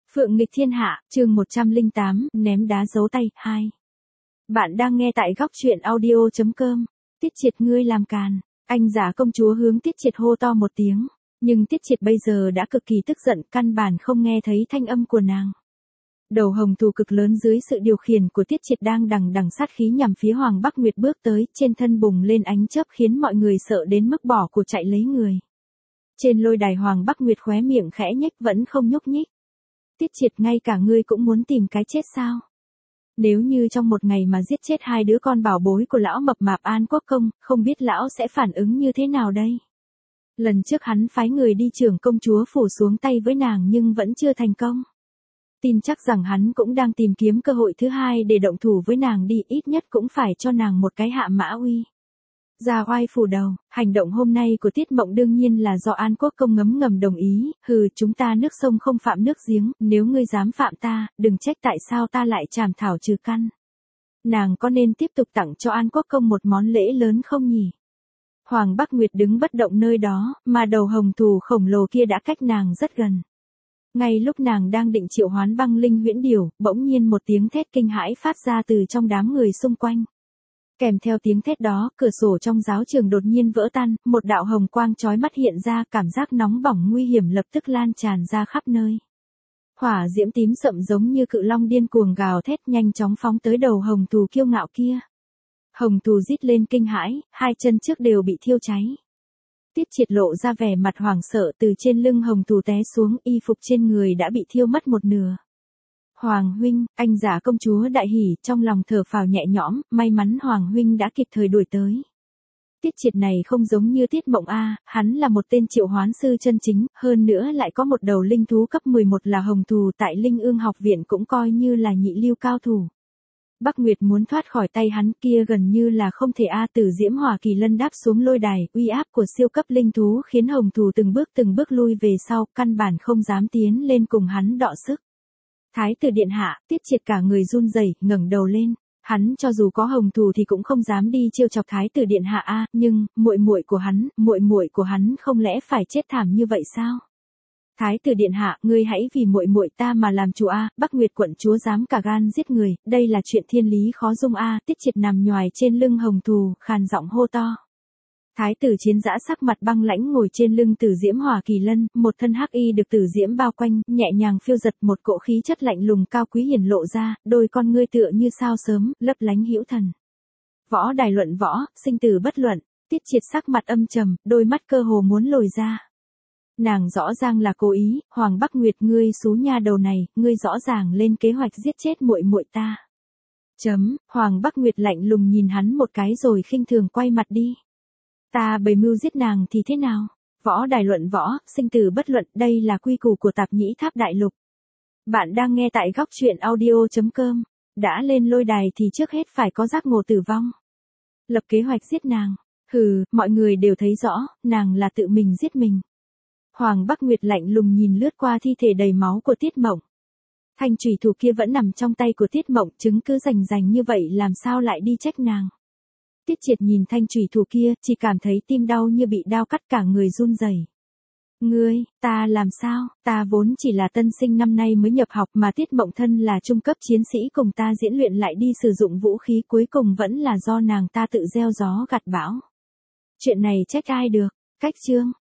Phượng nghịch thiên hạ, chương 108, ném đá giấu tay, 2. Bạn đang nghe tại góc truyện audio.com. Tiết Triệt ngươi làm càn. Anh giả công chúa hướng Tiết Triệt hô to một tiếng. Nhưng Tiết Triệt bây giờ đã cực kỳ tức giận, căn bản không nghe thấy thanh âm của nàng. Đầu hồng thù cực lớn dưới sự điều khiển của Tiết Triệt đang đằng đằng sát khí nhằm phía Hoàng Bắc Nguyệt bước tới, trên thân bùng lên ánh chớp khiến mọi người sợ đến mức bỏ cuộc chạy lấy người. Trên lôi đài Hoàng Bắc Nguyệt khóe miệng khẽ nhếch vẫn không nhúc nhích. Tiết Triệt, ngay cả ngươi cũng muốn tìm cái chết sao? Nếu như trong một ngày mà giết chết hai đứa con bảo bối của lão mập mạp An Quốc Công, không biết lão sẽ phản ứng như thế nào đây? Lần trước hắn phái người đi trưởng công chúa phủ xuống tay với nàng nhưng vẫn chưa thành công. Tin chắc rằng hắn cũng đang tìm kiếm cơ hội thứ hai để động thủ với nàng đi, ít nhất cũng phải cho nàng một cái hạ mã uy. Ra oai phủ đầu, hành động hôm nay của Tiết Mộng đương nhiên là do An Quốc Công ngấm ngầm đồng ý, chúng ta nước sông không phạm nước giếng, nếu ngươi dám phạm ta, đừng trách tại sao ta lại trảm thảo trừ căn. Nàng có nên tiếp tục tặng cho An Quốc Công một món lễ lớn không nhỉ? Hoàng Bắc Nguyệt đứng bất động nơi đó, mà đầu hồng thù khổng lồ kia đã cách nàng rất gần. Ngay lúc nàng đang định triệu hoán băng linh huyễn điểu, bỗng nhiên một tiếng thét kinh hãi phát ra từ trong đám người xung quanh. Kèm theo tiếng thét đó, cửa sổ trong giáo trường đột nhiên vỡ tan, một đạo hồng quang chói mắt hiện ra, cảm giác nóng bỏng nguy hiểm lập tức lan tràn ra khắp nơi. Hỏa diễm tím sậm giống như cự long điên cuồng gào thét nhanh chóng phóng tới đầu hồng thù kiêu ngạo kia. Hồng thù rít lên kinh hãi, hai chân trước đều bị thiêu cháy. Tiết Triệt lộ ra vẻ mặt hoảng sợ, từ trên lưng hồng thù té xuống, y phục trên người đã bị thiêu mất một nửa. Hoàng huynh, anh giả công chúa đại hỉ, trong lòng thở phào nhẹ nhõm, may mắn Hoàng huynh đã kịp thời đuổi tới. Tiết Triệt này không giống như Tiết Mộng a, hắn là một tên triệu hoán sư chân chính, hơn nữa lại có một đầu linh thú cấp 11 là hồng thù, tại Linh Ương học viện cũng coi như là nhị lưu cao thủ. Bắc Nguyệt muốn thoát khỏi tay hắn kia gần như là không thể a. Từ Diễm Hỏa Kỳ Lân đáp xuống lôi đài, uy áp của siêu cấp linh thú khiến hồng thù từng bước lui về sau, căn bản không dám tiến lên cùng hắn đọ sức. Thái tử điện hạ, Tiết Triệt cả người run rẩy, ngẩng đầu lên, hắn cho dù có hồng thù thì cũng không dám đi trêu chọc thái tử điện hạ a, nhưng muội muội của hắn không lẽ phải chết thảm như vậy sao? Thái tử điện hạ, ngươi hãy vì muội muội ta mà làm chủ a, Bắc Nguyệt quận chúa dám cả gan giết người, đây là chuyện thiên lý khó dung a. Tiết Triệt nằm nhoài trên lưng hồng thù, khàn giọng hô to. Thái tử Chiến Dã sắc mặt băng lãnh ngồi trên lưng Tử Diễm Hỏa Kỳ Lân, một thân hắc y được Tử Diễm bao quanh, nhẹ nhàng phiêu giật, một cỗ khí chất lạnh lùng cao quý hiển lộ ra, đôi con ngươi tựa như sao sớm, lấp lánh hữu thần. Võ đài luận võ, sinh tử bất luận. Tiết Triệt sắc mặt âm trầm, đôi mắt cơ hồ muốn lồi ra. Nàng rõ ràng là cố ý, Hoàng Bắc Nguyệt, ngươi xú nha đầu này, ngươi rõ ràng lên kế hoạch giết chết muội muội ta. Hoàng Bắc Nguyệt lạnh lùng nhìn hắn một cái rồi khinh thường quay mặt đi. Ta bày mưu giết nàng thì thế nào? Võ đài luận võ, sinh tử bất luận, đây là quy củ của Tạp Nhĩ Tháp Đại Lục. Bạn đang nghe tại góc truyện audio.com. Đã lên lôi đài thì trước hết phải có giác ngộ tử vong. Lập kế hoạch giết nàng. Mọi người đều thấy rõ, nàng là tự mình giết mình. Hoàng Bắc Nguyệt lạnh lùng nhìn lướt qua thi thể đầy máu của Tiết Mộng. Thanh chủy thủ kia vẫn nằm trong tay của Tiết Mộng, chứng cứ rành như vậy làm sao lại đi trách nàng. Tiết Triệt nhìn thanh chủy thủ kia, chỉ cảm thấy tim đau như bị đao cắt, cả người run rẩy. Ta làm sao, ta vốn chỉ là tân sinh năm nay mới nhập học mà Tiết Mộng thân là trung cấp chiến sĩ cùng ta diễn luyện lại đi sử dụng vũ khí, cuối cùng vẫn là do nàng ta tự gieo gió gặt bão. Chuyện này trách ai được, cách chương.